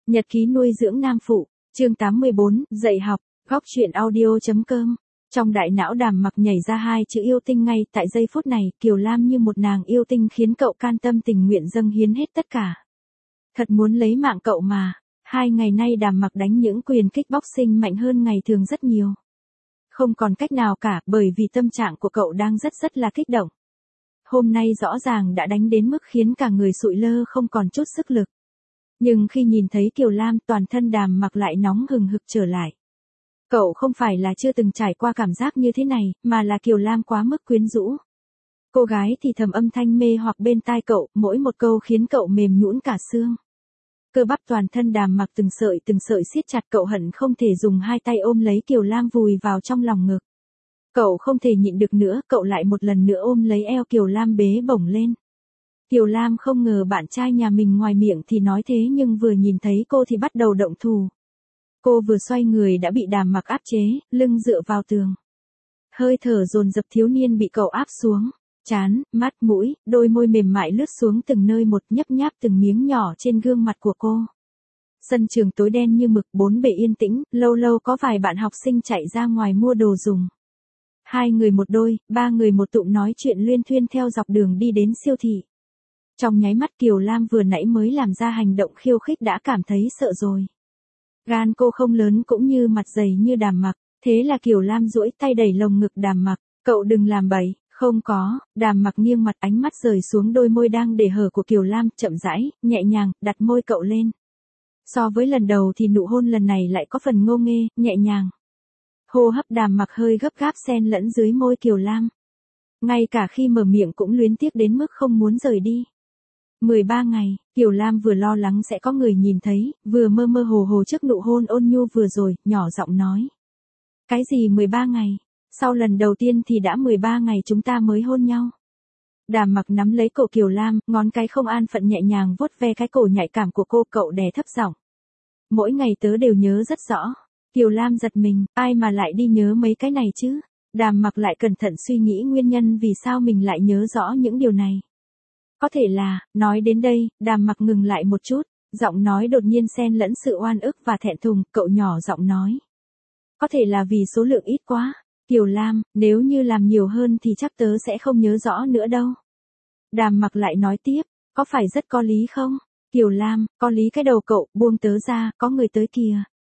Nhật ký nuôi dưỡng nam phụ, chương 84, dạy học, góc chuyện audio.com. Trong đại não Đàm Mặc nhảy ra hai chữ yêu tinh ngay tại giây phút này, Kiều Lam như một nàng yêu tinh khiến cậu can tâm tình nguyện dâng hiến hết tất cả. Thật muốn lấy mạng cậu mà. 2 ngày nay Đàm Mặc đánh những quyền kickboxing mạnh hơn ngày thường rất nhiều. Không còn cách nào cả, bởi vì tâm trạng của cậu đang rất là kích động. Hôm nay rõ ràng đã đánh đến mức khiến cả người sụi lơ không còn chút sức lực. Nhưng khi nhìn thấy Kiều Lam, toàn thân Đàm Mặc lại nóng hừng hực trở lại. Cậu không phải là chưa từng trải qua cảm giác như thế này, mà là Kiều Lam quá mức quyến rũ. Cô gái thì thầm âm thanh mê hoặc bên tai cậu, mỗi một câu khiến cậu mềm nhũn cả xương. Cơ bắp toàn thân Đàm Mặc từng sợi siết chặt, cậu hận không thể dùng hai tay ôm lấy Kiều Lam vùi vào trong lòng ngực. Cậu không thể nhịn được nữa, cậu lại một lần nữa ôm lấy eo Kiều Lam bế bổng lên. Kiều Lam không ngờ bạn trai nhà mình ngoài miệng thì nói thế nhưng vừa nhìn thấy cô thì bắt đầu động thủ. Cô vừa xoay người đã bị Đàm Mặc áp chế, lưng dựa vào tường. Hơi thở dồn dập thiếu niên bị cậu áp xuống. Trán, mắt, mũi, đôi môi mềm mại lướt xuống từng nơi một, nhấp nháp từng miếng nhỏ trên gương mặt của cô. Sân trường tối đen như mực, bốn bề yên tĩnh, lâu lâu có vài bạn học sinh chạy ra ngoài mua đồ dùng. 2 người một đôi, 3 người một tụm nói chuyện luyên thuyên theo dọc đường đi đến siêu thị. Trong nháy mắt Kiều Lam vừa nãy mới làm ra hành động khiêu khích đã cảm thấy sợ rồi. Gan cô không lớn cũng như mặt dày như Đàm Mặc, thế là Kiều Lam duỗi tay đẩy lồng ngực Đàm Mặc, cậu đừng làm bậy. Không có, Đàm Mặc nghiêng mặt, ánh mắt rời xuống đôi môi đang để hở của Kiều Lam, chậm rãi, nhẹ nhàng, đặt môi cậu lên. So với lần đầu thì nụ hôn lần này lại có phần ngô nghê, nhẹ nhàng. Hô hấp Đàm Mặc hơi gấp gáp xen lẫn dưới môi Kiều Lam. Ngay cả khi mở miệng cũng luyến tiếc đến mức không muốn rời đi. 13 ngày, Kiều Lam vừa lo lắng sẽ có người nhìn thấy, vừa mơ mơ hồ hồ trước nụ hôn ôn nhu vừa rồi, nhỏ giọng nói. Cái gì 13 ngày? Sau lần đầu tiên thì đã 13 ngày chúng ta mới hôn nhau. Đàm Mặc nắm lấy cổ Kiều Lam, ngón cái không an phận nhẹ nhàng vuốt ve cái cổ nhạy cảm của cô, cậu đè thấp giọng. Mỗi ngày tớ đều nhớ rất rõ. Kiều Lam giật mình, ai mà lại đi nhớ mấy cái này chứ? Đàm Mặc lại cẩn thận suy nghĩ nguyên nhân vì sao mình lại nhớ rõ những điều này. Có thể là, nói đến đây, Đàm Mặc ngừng lại một chút, giọng nói đột nhiên xen lẫn sự oan ức và thẹn thùng, cậu nhỏ giọng nói. Có thể là vì số lượng ít quá. Kiều Lam, nếu như làm nhiều hơn thì chắc tớ sẽ không nhớ rõ nữa đâu. Đàm Mặc lại nói tiếp, có phải rất có lý không? Kiều Lam, có lý cái đầu cậu, buông tớ ra, có người tới kìa.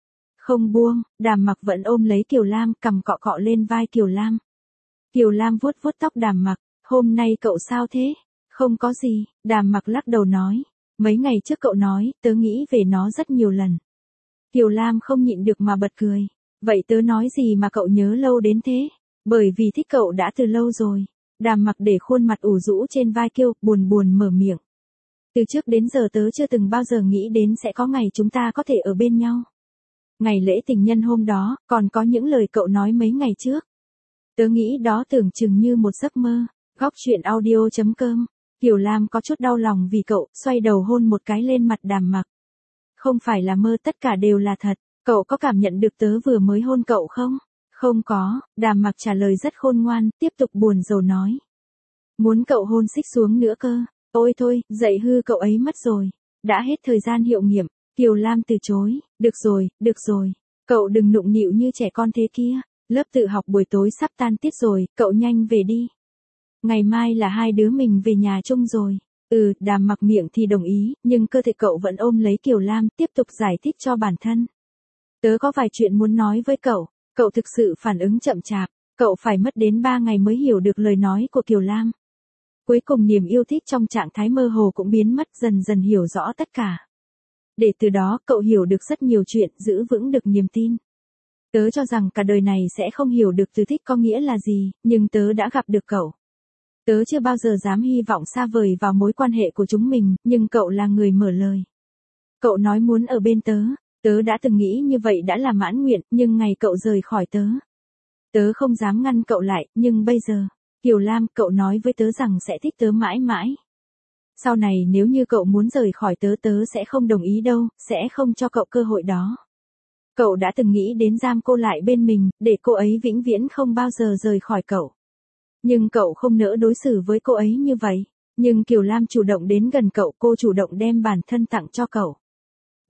Không buông, Đàm Mặc vẫn ôm lấy Kiều Lam, cằm cọ cọ lên vai Kiều Lam. Kiều Lam vuốt vuốt tóc Đàm Mặc, hôm nay cậu sao thế? Không có gì, Đàm Mặc lắc đầu nói. Mấy ngày trước cậu nói, tớ nghĩ về nó rất nhiều lần. Kiều Lam không nhịn được mà bật cười. Vậy tớ nói gì mà cậu nhớ lâu đến thế? Bởi vì thích cậu đã từ lâu rồi. Đàm Mặc để khuôn mặt ủ rũ trên vai Kiều, buồn buồn mở miệng. Từ trước đến giờ tớ chưa từng bao giờ nghĩ đến sẽ có ngày chúng ta có thể ở bên nhau. Ngày lễ tình nhân hôm đó, còn có những lời cậu nói mấy ngày trước. Tớ nghĩ đó tưởng chừng như một giấc mơ. Góc chuyện audio.com. Kiều Lam có chút đau lòng vì cậu, xoay đầu hôn một cái lên mặt Đàm Mặc. Không phải là mơ, tất cả đều là thật. Cậu có cảm nhận được tớ vừa mới hôn cậu không? Không có, Đàm Mặc trả lời rất khôn ngoan, tiếp tục buồn rầu nói. Muốn cậu hôn xích xuống nữa cơ. Ôi thôi, dạy hư cậu ấy mất rồi. Đã hết thời gian hiệu nghiệm. Kiều Lam từ chối. Được rồi. Cậu đừng nụng nịu như trẻ con thế kia. Lớp tự học buổi tối sắp tan tiết rồi, cậu nhanh về đi. Ngày mai là hai đứa mình về nhà chung rồi. Đàm Mặc miệng thì đồng ý, nhưng cơ thể cậu vẫn ôm lấy Kiều Lam, tiếp tục giải thích cho bản thân. Tớ có vài chuyện muốn nói với cậu. Cậu thực sự phản ứng chậm chạp. Cậu phải mất đến 3 ngày mới hiểu được lời nói của Kiều Lam. Cuối cùng niềm yêu thích trong trạng thái mơ hồ cũng biến mất, dần dần hiểu rõ tất cả. Để từ đó cậu hiểu được rất nhiều chuyện, giữ vững được niềm tin. Tớ cho rằng cả đời này sẽ không hiểu được từ thích có nghĩa là gì, nhưng tớ đã gặp được cậu. Tớ chưa bao giờ dám hy vọng xa vời vào mối quan hệ của chúng mình, nhưng cậu là người mở lời. Cậu nói muốn ở bên tớ. Tớ đã từng nghĩ như vậy đã là mãn nguyện, nhưng ngày cậu rời khỏi tớ. Tớ không dám ngăn cậu lại, nhưng bây giờ, Kiều Lam, cậu nói với tớ rằng sẽ thích tớ mãi mãi. Sau này nếu như cậu muốn rời khỏi tớ, tớ sẽ không đồng ý đâu, sẽ không cho cậu cơ hội đó. Cậu đã từng nghĩ đến giam cô lại bên mình, để cô ấy vĩnh viễn không bao giờ rời khỏi cậu. Nhưng cậu không nỡ đối xử với cô ấy như vậy. Nhưng Kiều Lam chủ động đến gần cậu, cô chủ động đem bản thân tặng cho cậu.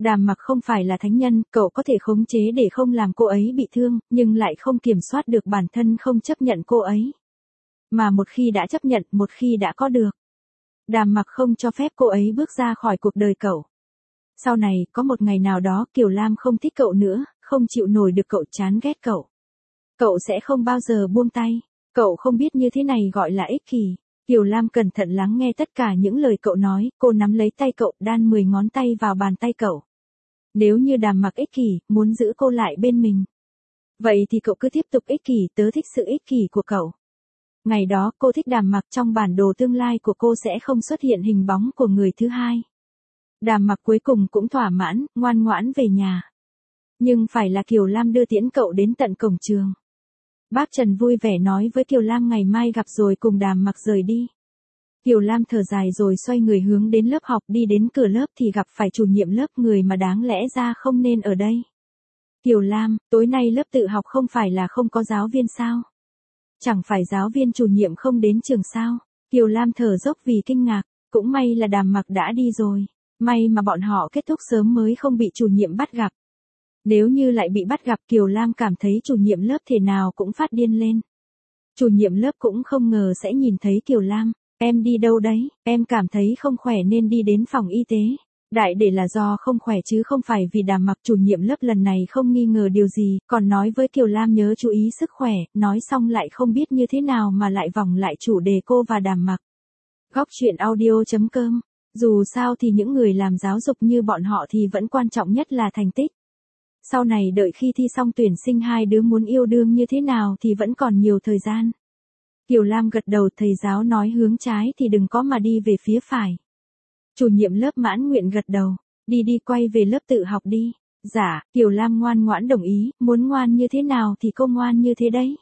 Đàm Mặc không phải là thánh nhân, cậu có thể khống chế để không làm cô ấy bị thương, nhưng lại không kiểm soát được bản thân không chấp nhận cô ấy. Mà một khi đã chấp nhận, một khi đã có được, Đàm Mặc không cho phép cô ấy bước ra khỏi cuộc đời cậu. Sau này, có một ngày nào đó Kiều Lam không thích cậu nữa, không chịu nổi được cậu, chán ghét cậu. Cậu sẽ không bao giờ buông tay. Cậu không biết như thế này gọi là ích kỷ. Kiều Lam cẩn thận lắng nghe tất cả những lời cậu nói, cô nắm lấy tay cậu, đan 10 ngón tay vào bàn tay cậu. Nếu như Đàm Mặc ích kỷ, muốn giữ cô lại bên mình, vậy thì cậu cứ tiếp tục ích kỷ, tớ thích sự ích kỷ của cậu. Ngày đó cô thích Đàm Mặc, trong bản đồ tương lai của cô sẽ không xuất hiện hình bóng của người thứ hai. Đàm Mặc cuối cùng cũng thỏa mãn, ngoan ngoãn về nhà. Nhưng phải là Kiều Lam đưa tiễn cậu đến tận cổng trường. Bác Trần vui vẻ nói với Kiều Lam ngày mai gặp rồi cùng Đàm Mặc rời đi. Kiều Lam thở dài rồi xoay người hướng đến lớp học, đi đến cửa lớp thì gặp phải chủ nhiệm lớp, người mà đáng lẽ ra không nên ở đây. Kiều Lam, tối nay lớp tự học không phải là không có giáo viên sao? Chẳng phải giáo viên chủ nhiệm không đến trường sao? Kiều Lam thở dốc vì kinh ngạc, cũng may là Đàm Mặc đã đi rồi. May mà bọn họ kết thúc sớm mới không bị chủ nhiệm bắt gặp. Nếu như lại bị bắt gặp, Kiều Lam cảm thấy chủ nhiệm lớp thế nào cũng phát điên lên. Chủ nhiệm lớp cũng không ngờ sẽ nhìn thấy Kiều Lam. Em đi đâu đấy, em cảm thấy không khỏe nên đi đến phòng y tế. Đại để là do không khỏe chứ không phải vì Đàm Mặc. Chủ nhiệm lớp lần này không nghi ngờ điều gì, còn nói với Kiều Lam nhớ chú ý sức khỏe, nói xong lại không biết như thế nào mà lại vòng lại chủ đề cô và Đàm Mặc. Góc truyện audio.com. Dù sao thì những người làm giáo dục như bọn họ thì vẫn quan trọng nhất là thành tích. Sau này đợi khi thi xong tuyển sinh hai đứa muốn yêu đương như thế nào thì vẫn còn nhiều thời gian. Kiều Lam gật đầu, thầy giáo nói hướng trái thì đừng có mà đi về phía phải. Chủ nhiệm lớp mãn nguyện gật đầu, đi quay về lớp tự học đi. Dạ, Kiều Lam ngoan ngoãn đồng ý, muốn ngoan như thế nào thì cô ngoan như thế đấy.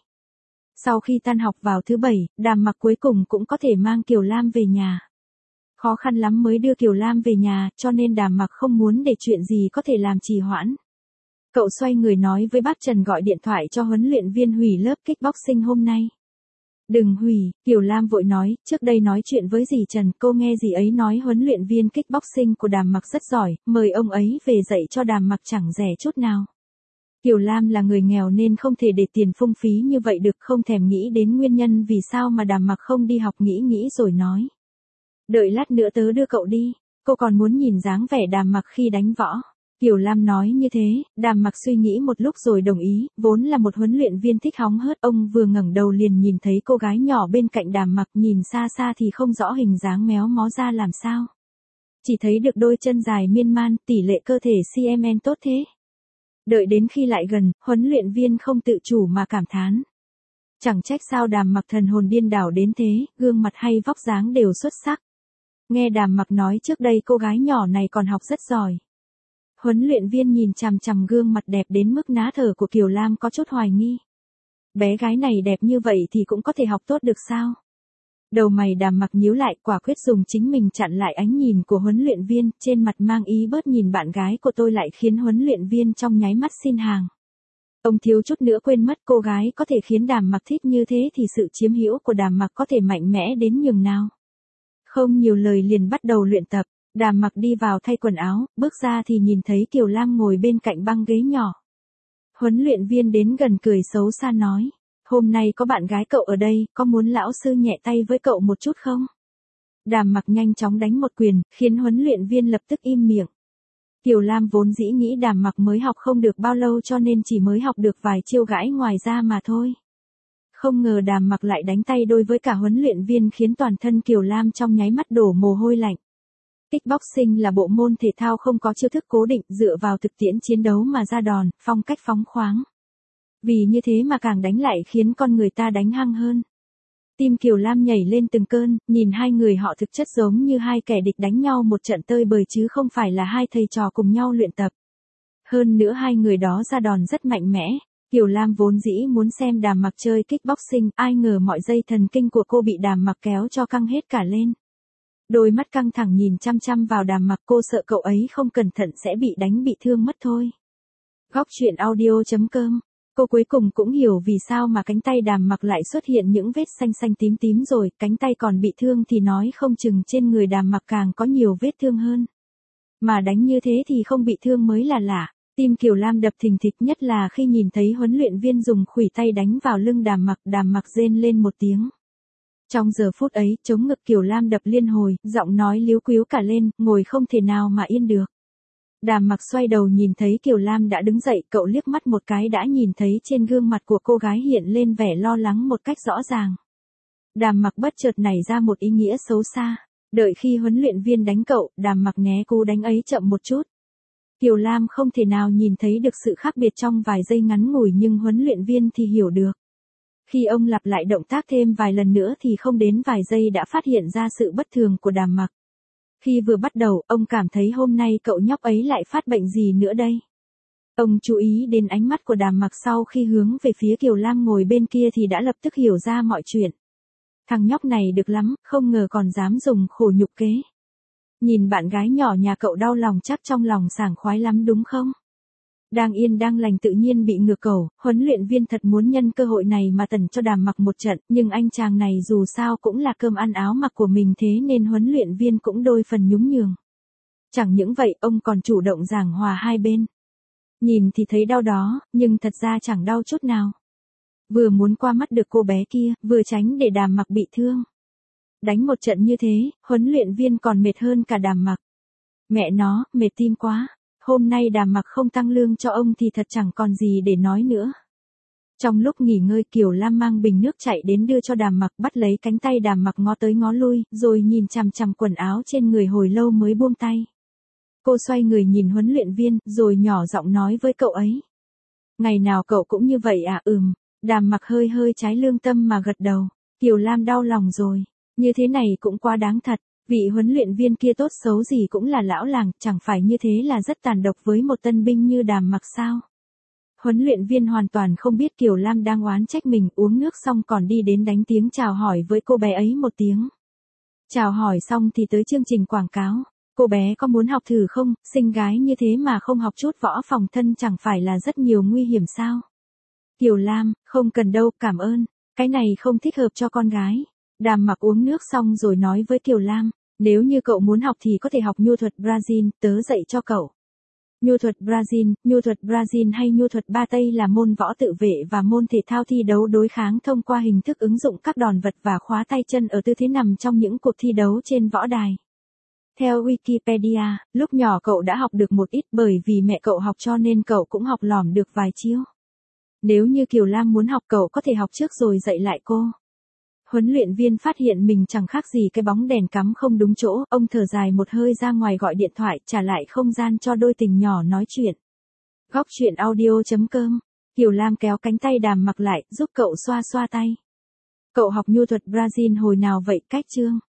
Sau khi tan học vào thứ Bảy, Đàm Mặc cuối cùng cũng có thể mang Kiều Lam về nhà. Khó khăn lắm mới đưa Kiều Lam về nhà, cho nên Đàm Mặc không muốn để chuyện gì có thể làm trì hoãn. Cậu xoay người nói với bác Trần gọi điện thoại cho huấn luyện viên hủy lớp kickboxing hôm nay. Đừng hủy, Kiều Lam vội nói, trước đây nói chuyện với dì Trần, cô nghe dì ấy nói huấn luyện viên kickboxing của Đàm Mặc rất giỏi, mời ông ấy về dạy cho Đàm Mặc chẳng rẻ chút nào. Kiều Lam là người nghèo nên không thể để tiền phung phí như vậy được, không thèm nghĩ đến nguyên nhân vì sao mà Đàm Mặc không đi học, nghĩ rồi nói. Đợi lát nữa tớ đưa cậu đi, cô còn muốn nhìn dáng vẻ Đàm Mặc khi đánh võ. Kiều Lam nói như thế, Đàm Mặc suy nghĩ một lúc rồi đồng ý, vốn là một huấn luyện viên thích hóng hớt, ông vừa ngẩng đầu liền nhìn thấy cô gái nhỏ bên cạnh Đàm Mặc, nhìn xa xa thì không rõ hình dáng méo mó ra làm sao. Chỉ thấy được đôi chân dài miên man, tỷ lệ cơ thể cm tốt thế. Đợi đến khi lại gần, huấn luyện viên không tự chủ mà cảm thán. Chẳng trách sao Đàm Mặc thần hồn điên đảo đến thế, gương mặt hay vóc dáng đều xuất sắc. Nghe Đàm Mặc nói trước đây cô gái nhỏ này còn học rất giỏi. Huấn luyện viên nhìn chằm chằm gương mặt đẹp đến mức ná thở của Kiều Lam có chút hoài nghi. Bé gái này đẹp như vậy thì cũng có thể học tốt được sao? Đầu mày Đàm Mặc nhíu lại, quả quyết dùng chính mình chặn lại ánh nhìn của huấn luyện viên, trên mặt mang ý bớt nhìn bạn gái của tôi lại khiến huấn luyện viên trong nháy mắt xin hàng. Ông thiếu chút nữa quên mất cô gái có thể khiến Đàm Mặc thích như thế thì sự chiếm hữu của Đàm Mặc có thể mạnh mẽ đến nhường nào. Không nhiều lời liền bắt đầu luyện tập. Đàm Mặc đi vào thay quần áo, bước ra thì nhìn thấy Kiều Lam ngồi bên cạnh băng ghế nhỏ. Huấn luyện viên đến gần cười xấu xa nói, hôm nay có bạn gái cậu ở đây, có muốn lão sư nhẹ tay với cậu một chút không? Đàm Mặc nhanh chóng đánh một quyền, khiến huấn luyện viên lập tức im miệng. Kiều Lam vốn dĩ nghĩ Đàm Mặc mới học không được bao lâu cho nên chỉ mới học được vài chiêu gãi ngoài ra mà thôi. Không ngờ Đàm Mặc lại đánh tay đôi với cả huấn luyện viên khiến toàn thân Kiều Lam trong nháy mắt đổ mồ hôi lạnh. Kickboxing là bộ môn thể thao không có chiêu thức cố định, dựa vào thực tiễn chiến đấu mà ra đòn, phong cách phóng khoáng. Vì như thế mà càng đánh lại khiến con người ta đánh hăng hơn. Tim Kiều Lam nhảy lên từng cơn, nhìn hai người họ thực chất giống như hai kẻ địch đánh nhau một trận tơi bời chứ không phải là hai thầy trò cùng nhau luyện tập. Hơn nữa hai người đó ra đòn rất mạnh mẽ. Kiều Lam vốn dĩ muốn xem Đàm Mặc chơi kickboxing, ai ngờ mọi dây thần kinh của cô bị Đàm Mặc kéo cho căng hết cả lên. Đôi mắt căng thẳng nhìn chăm chăm vào Đàm Mặc, cô sợ cậu ấy không cẩn thận sẽ bị đánh bị thương mất thôi. Góc truyện audio.com. Cô cuối cùng cũng hiểu vì sao mà cánh tay Đàm Mặc lại xuất hiện những vết xanh xanh tím tím rồi, cánh tay còn bị thương thì nói không chừng trên người Đàm Mặc càng có nhiều vết thương hơn. Mà đánh như thế thì không bị thương mới là lạ. Tim Kiều Lam đập thình thịch, nhất là khi nhìn thấy huấn luyện viên dùng khuỷu tay đánh vào lưng Đàm Mặc rên lên một tiếng. Trong giờ phút ấy, chống ngực Kiều Lam đập liên hồi, giọng nói líu quíu cả lên, ngồi không thể nào mà yên được. Đàm Mặc xoay đầu nhìn thấy Kiều Lam đã đứng dậy, cậu liếc mắt một cái đã nhìn thấy trên gương mặt của cô gái hiện lên vẻ lo lắng một cách rõ ràng. Đàm Mặc bất chợt nảy ra một ý nghĩa xấu xa. Đợi khi huấn luyện viên đánh cậu, Đàm Mặc né cú đánh ấy chậm một chút. Kiều Lam không thể nào nhìn thấy được sự khác biệt trong vài giây ngắn ngủi, nhưng huấn luyện viên thì hiểu được. Khi ông lặp lại động tác thêm vài lần nữa thì không đến vài giây đã phát hiện ra sự bất thường của Đàm Mặc. Khi vừa bắt đầu, ông cảm thấy hôm nay cậu nhóc ấy lại phát bệnh gì nữa đây. Ông chú ý đến ánh mắt của Đàm Mặc sau khi hướng về phía Kiều Lam ngồi bên kia thì đã lập tức hiểu ra mọi chuyện. Thằng nhóc này được lắm, không ngờ còn dám dùng khổ nhục kế. Nhìn bạn gái nhỏ nhà cậu đau lòng chắc trong lòng sảng khoái lắm đúng không? Đang yên đang lành tự nhiên bị ngược cầu, huấn luyện viên thật muốn nhân cơ hội này mà tẩn cho Đàm Mặc một trận, nhưng anh chàng này dù sao cũng là cơm ăn áo mặc của mình, thế nên huấn luyện viên cũng đôi phần nhún nhường. Chẳng những vậy, ông còn chủ động giảng hòa hai bên. Nhìn thì thấy đau đó, nhưng thật ra chẳng đau chút nào. Vừa muốn qua mắt được cô bé kia, vừa tránh để Đàm Mặc bị thương. Đánh một trận như thế, huấn luyện viên còn mệt hơn cả Đàm Mặc. Mẹ nó, mệt tim quá. Hôm nay Đàm Mặc không tăng lương cho ông thì thật chẳng còn gì để nói nữa. Trong lúc nghỉ ngơi, Kiều Lam mang bình nước chạy đến đưa cho Đàm Mặc, bắt lấy cánh tay Đàm Mặc ngó tới ngó lui, rồi nhìn chằm chằm quần áo trên người hồi lâu mới buông tay. Cô xoay người nhìn huấn luyện viên, rồi nhỏ giọng nói với cậu ấy. Ngày nào cậu cũng như vậy à? Đàm Mặc hơi hơi trái lương tâm mà gật đầu. Kiều Lam đau lòng rồi. Như thế này cũng quá đáng thật. Vị huấn luyện viên kia tốt xấu gì cũng là lão làng, chẳng phải như thế là rất tàn độc với một tân binh như Đàm Mặc sao? Huấn luyện viên hoàn toàn không biết Kiều Lam đang oán trách mình, uống nước xong còn đi đến đánh tiếng chào hỏi với cô bé ấy một tiếng. Chào hỏi xong thì tới chương trình quảng cáo. Cô bé có muốn học thử không? Xinh gái như thế mà không học chút võ phòng thân chẳng phải là rất nhiều nguy hiểm sao? Kiều Lam, không cần đâu, cảm ơn. Cái này không thích hợp cho con gái. Đàm Mặc uống nước xong rồi nói với Kiều Lam. Nếu như cậu muốn học thì có thể học nhu thuật Brazil, tớ dạy cho cậu. Nhu thuật Brazil hay nhu thuật Ba Tây là môn võ tự vệ và môn thể thao thi đấu đối kháng thông qua hình thức ứng dụng các đòn vật và khóa tay chân ở tư thế nằm trong những cuộc thi đấu trên võ đài. Theo Wikipedia, lúc nhỏ cậu đã học được một ít, bởi vì mẹ cậu học cho nên cậu cũng học lỏm được vài chiêu. Nếu như Kiều Lam muốn học cậu có thể học trước rồi dạy lại cô. Huấn luyện viên phát hiện mình chẳng khác gì cái bóng đèn cắm không đúng chỗ, ông thở dài một hơi ra ngoài gọi điện thoại, trả lại không gian cho đôi tình nhỏ nói chuyện. Góc truyện audio.com. Kiều Lam kéo cánh tay Đàm Mặc lại, giúp cậu xoa xoa tay. Cậu học nhu thuật Brazil hồi nào vậy? Cách chương